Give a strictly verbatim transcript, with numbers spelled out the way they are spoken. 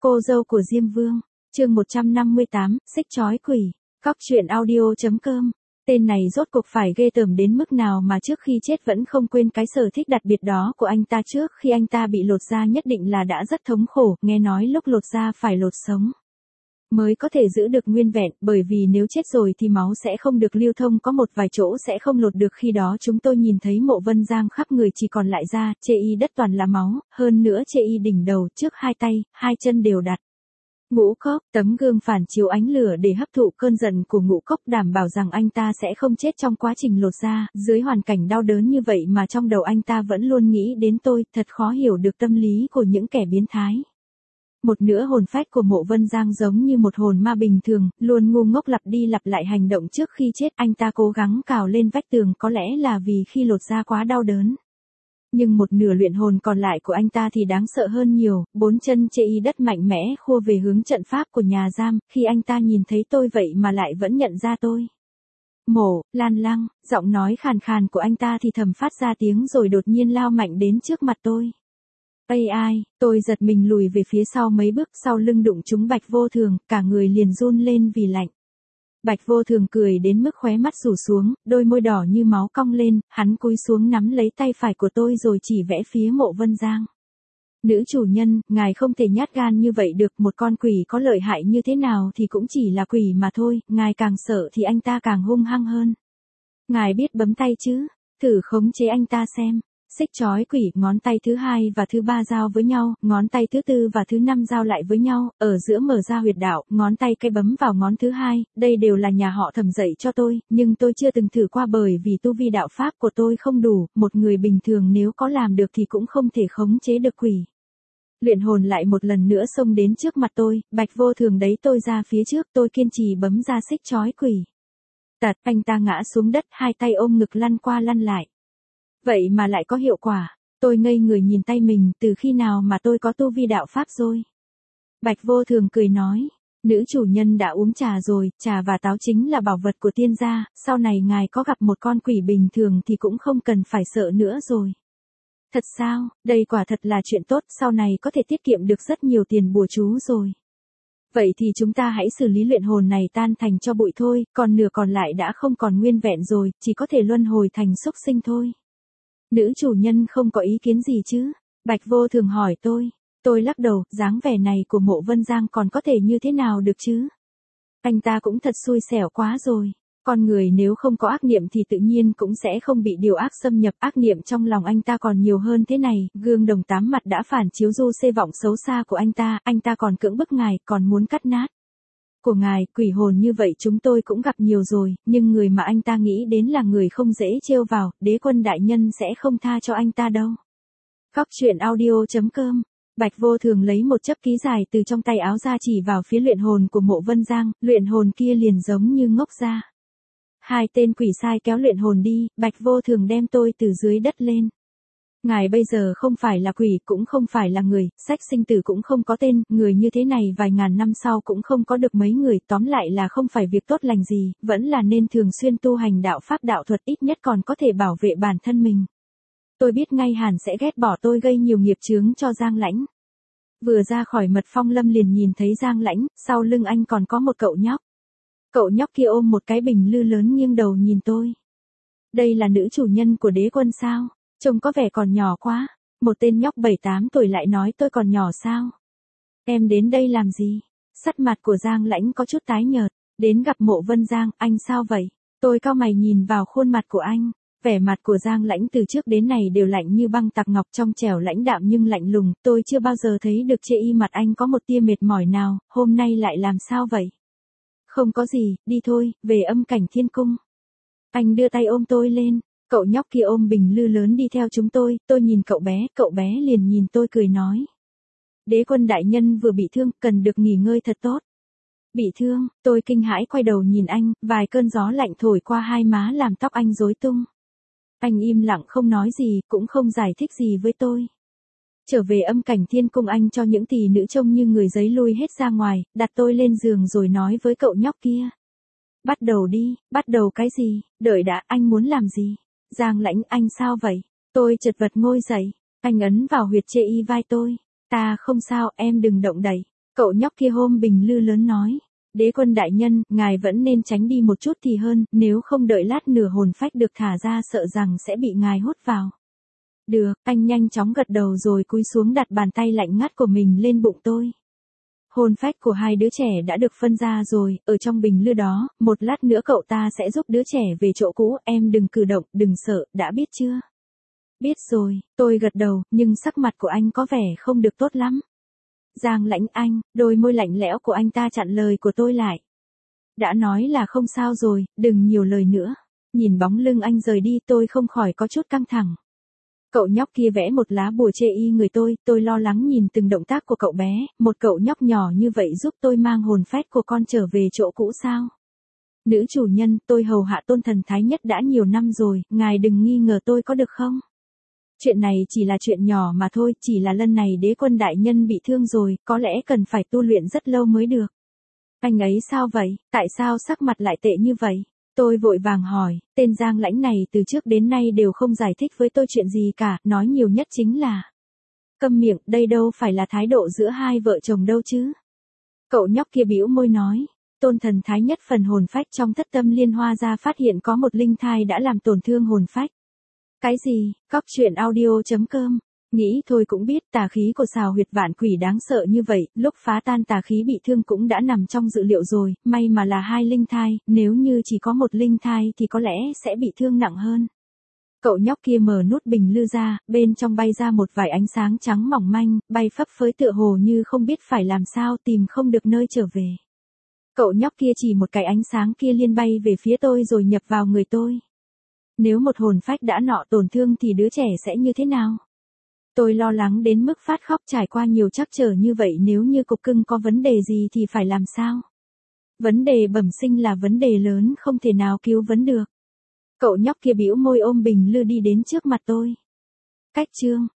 Cô dâu của Diêm Vương, chương một trăm năm mươi tám, xích chói quỷ, cóc truyện audio.com. Tên này rốt cuộc phải ghê tởm đến mức nào mà trước khi chết vẫn không quên cái sở thích đặc biệt đó của anh ta. Trước khi anh ta bị lột da nhất định là đã rất thống khổ, nghe nói lúc lột da phải lột sống mới có thể giữ được nguyên vẹn, bởi vì nếu chết rồi thì máu sẽ không được lưu thông, có một vài chỗ sẽ không lột được. Khi đó chúng tôi nhìn thấy Mộ Vân Giang khắp người chỉ còn lại da, chê y đất toàn là máu, hơn nữa chê y đỉnh đầu, trước hai tay, hai chân đều đặt ngũ cốc, tấm gương phản chiếu ánh lửa để hấp thụ cơn giận của ngũ cốc, đảm bảo rằng anh ta sẽ không chết trong quá trình lột da. Dưới hoàn cảnh đau đớn như vậy mà trong đầu anh ta vẫn luôn nghĩ đến tôi, thật khó hiểu được tâm lý của những kẻ biến thái. Một nửa hồn phách của Mộ Vân Giang giống như một hồn ma bình thường, luôn ngu ngốc lặp đi lặp lại hành động trước khi chết. Anh ta cố gắng cào lên vách tường, có lẽ là vì khi lột da quá đau đớn. Nhưng một nửa luyện hồn còn lại của anh ta thì đáng sợ hơn nhiều, bốn chân chê y đất mạnh mẽ khua về hướng trận pháp của nhà giam. Khi anh ta nhìn thấy tôi vậy mà lại vẫn nhận ra tôi. Mộ, Lan Lăng, giọng nói khàn khàn của anh ta thì thầm phát ra tiếng rồi đột nhiên lao mạnh đến trước mặt tôi. Ây ai, tôi giật mình lùi về phía sau mấy bước, sau lưng đụng trúng Bạch Vô Thường, cả người liền run lên vì lạnh. Bạch Vô Thường cười đến mức khóe mắt rủ xuống, đôi môi đỏ như máu cong lên, hắn cúi xuống nắm lấy tay phải của tôi rồi chỉ vẽ phía Mộ Vân Giang. Nữ chủ nhân, ngài không thể nhát gan như vậy được, một con quỷ có lợi hại như thế nào thì cũng chỉ là quỷ mà thôi, ngài càng sợ thì anh ta càng hung hăng hơn. Ngài biết bấm tay chứ, thử khống chế anh ta xem. Xích chói quỷ, ngón tay thứ hai và thứ ba giao với nhau, ngón tay thứ tư và thứ năm giao lại với nhau, ở giữa mở ra huyệt đạo, ngón tay cái bấm vào ngón thứ hai, đây đều là nhà họ Thẩm dạy cho tôi, nhưng tôi chưa từng thử qua bởi vì tu vi đạo pháp của tôi không đủ, một người bình thường nếu có làm được thì cũng không thể khống chế được quỷ. Luyện hồn lại một lần nữa xông đến trước mặt tôi, Bạch Vô Thường đẩy tôi ra phía trước, tôi kiên trì bấm ra xích chói quỷ. Tạt, anh ta ngã xuống đất, hai tay ôm ngực lăn qua lăn lại. Vậy mà lại có hiệu quả, tôi ngây người nhìn tay mình, từ khi nào mà tôi có tu vi đạo pháp rồi. Bạch Vô Thường cười nói, nữ chủ nhân đã uống trà rồi, trà và táo chính là bảo vật của tiên gia, sau này ngài có gặp một con quỷ bình thường thì cũng không cần phải sợ nữa rồi. Thật sao, đây quả thật là chuyện tốt, sau này có thể tiết kiệm được rất nhiều tiền bùa chú rồi. Vậy thì chúng ta hãy xử lý luyện hồn này tan thành cho bụi thôi, còn nửa còn lại đã không còn nguyên vẹn rồi, chỉ có thể luân hồi thành súc sinh thôi. Nữ chủ nhân không có ý kiến gì chứ? Bạch Vô Thường hỏi tôi. Tôi lắc đầu, dáng vẻ này của Mộ Vân Giang còn có thể như thế nào được chứ? Anh ta cũng thật xui xẻo quá rồi. Con người nếu không có ác niệm thì tự nhiên cũng sẽ không bị điều ác xâm nhập, ác niệm trong lòng anh ta còn nhiều hơn thế này. Gương đồng tám mặt đã phản chiếu du xê vọng xấu xa của anh ta, anh ta còn cưỡng bức ngài, còn muốn cắt nát của ngài. Quỷ hồn như vậy chúng tôi cũng gặp nhiều rồi, nhưng người mà anh ta nghĩ đến là người không dễ trêu vào, Đế Quân đại nhân sẽ không tha cho anh ta đâu. Cóc truyện audio.com. Bạch Vô Thường lấy một chấp ký dài từ trong tay áo ra chỉ vào phía luyện hồn của Mộ Vân Giang, luyện hồn kia liền giống như ngốc ra. Hai tên quỷ sai kéo luyện hồn đi, Bạch Vô Thường đem tôi từ dưới đất lên. Ngài bây giờ không phải là quỷ, cũng không phải là người, sách sinh tử cũng không có tên, người như thế này vài ngàn năm sau cũng không có được mấy người, tóm lại là không phải việc tốt lành gì, vẫn là nên thường xuyên tu hành đạo pháp đạo thuật, ít nhất còn có thể bảo vệ bản thân mình. Tôi biết ngay Hàn sẽ ghét bỏ tôi gây nhiều nghiệp chướng cho Giang Lãnh. Vừa ra khỏi mật phong lâm liền nhìn thấy Giang Lãnh, sau lưng anh còn có một cậu nhóc. Cậu nhóc kia ôm một cái bình lư lớn nghiêng đầu nhìn tôi. Đây là nữ chủ nhân của Đế Quân sao? Trông có vẻ còn nhỏ quá. Một tên nhóc bảy tám tuổi lại nói tôi còn nhỏ sao? Em đến đây làm gì? Sắc mặt của Giang Lãnh có chút tái nhợt. Đến gặp Mộ Vân Giang, anh sao vậy? Tôi cau mày nhìn vào khuôn mặt của anh. Vẻ mặt của Giang Lãnh từ trước đến nay đều lạnh như băng tạc ngọc, trong trẻo lãnh đạm nhưng lạnh lùng. Tôi chưa bao giờ thấy được chê y mặt anh có một tia mệt mỏi nào, hôm nay lại làm sao vậy? Không có gì, đi thôi, về Âm Cảnh Thiên Cung. Anh đưa tay ôm tôi lên. Cậu nhóc kia ôm bình lư lớn đi theo chúng tôi, tôi nhìn cậu bé, cậu bé liền nhìn tôi cười nói. Đế Quân đại nhân vừa bị thương, cần được nghỉ ngơi thật tốt. Bị thương, tôi kinh hãi quay đầu nhìn anh, vài cơn gió lạnh thổi qua hai má làm tóc anh rối tung. Anh im lặng không nói gì, cũng không giải thích gì với tôi. Trở về Âm Cảnh Thiên Cung, anh cho những tỷ nữ trông như người giấy lui hết ra ngoài, đặt tôi lên giường rồi nói với cậu nhóc kia. Bắt đầu đi, bắt đầu cái gì, đợi đã, anh muốn làm gì? Giang Lãnh, anh sao vậy? Tôi chật vật ngồi dậy, anh ấn vào huyệt chê y vai tôi. Ta không sao, em đừng động đậy. Cậu nhóc kia hôm bình lư lớn nói. Đế quân đại nhân, ngài vẫn nên tránh đi một chút thì hơn, nếu không đợi lát nửa hồn phách được thả ra sợ rằng sẽ bị ngài hút vào. Được, anh nhanh chóng gật đầu rồi cúi xuống đặt bàn tay lạnh ngắt của mình lên bụng tôi. Hồn phách của hai đứa trẻ đã được phân ra rồi, ở trong bình lư đó, một lát nữa cậu ta sẽ giúp đứa trẻ về chỗ cũ, em đừng cử động, đừng sợ, đã biết chưa? Biết rồi, tôi gật đầu, nhưng sắc mặt của anh có vẻ không được tốt lắm. Giang Lãnh Anh, đôi môi lạnh lẽo của anh ta chặn lời của tôi lại. Đã nói là không sao rồi, đừng nhiều lời nữa. Nhìn bóng lưng anh rời đi tôi không khỏi có chút căng thẳng. Cậu nhóc kia vẽ một lá bùa chê y người tôi, tôi lo lắng nhìn từng động tác của cậu bé, một cậu nhóc nhỏ như vậy giúp tôi mang hồn phách của con trở về chỗ cũ sao? Nữ chủ nhân, tôi hầu hạ Tôn Thần Thái Nhất đã nhiều năm rồi, ngài đừng nghi ngờ tôi có được không? Chuyện này chỉ là chuyện nhỏ mà thôi, chỉ là lần này đế quân đại nhân bị thương rồi, có lẽ cần phải tu luyện rất lâu mới được. Anh ấy sao vậy, tại sao sắc mặt lại tệ như vậy? Tôi vội vàng hỏi, tên Giang Lãnh này từ trước đến nay đều không giải thích với tôi chuyện gì cả, nói nhiều nhất chính là câm miệng, đây đâu phải là thái độ giữa hai vợ chồng đâu chứ. Cậu nhóc kia bĩu môi nói, Tôn Thần Thái Nhất phần hồn phách trong Thất Tâm Liên Hoa ra phát hiện có một linh thai đã làm tổn thương hồn phách. Cái gì, cóc truyện audio chấm com. Nghĩ thôi cũng biết tà khí của Sào Huyệt Vạn Quỷ đáng sợ như vậy, lúc phá tan tà khí bị thương cũng đã nằm trong dự liệu rồi, may mà là hai linh thai, nếu như chỉ có một linh thai thì có lẽ sẽ bị thương nặng hơn. Cậu nhóc kia mở nút bình lư ra, bên trong bay ra một vài ánh sáng trắng mỏng manh, bay phấp phới tựa hồ như không biết phải làm sao tìm không được nơi trở về. Cậu nhóc kia chỉ một cái ánh sáng kia liên bay về phía tôi rồi nhập vào người tôi. Nếu một hồn phách đã nọ tổn thương thì đứa trẻ sẽ như thế nào? Tôi lo lắng đến mức phát khóc, trải qua nhiều trắc trở như vậy, nếu như cục cưng có vấn đề gì thì phải làm sao? Vấn đề bẩm sinh là vấn đề lớn không thể nào cứu vấn được. Cậu nhóc kia bĩu môi ôm bình lư đi đến trước mặt tôi. Cách chương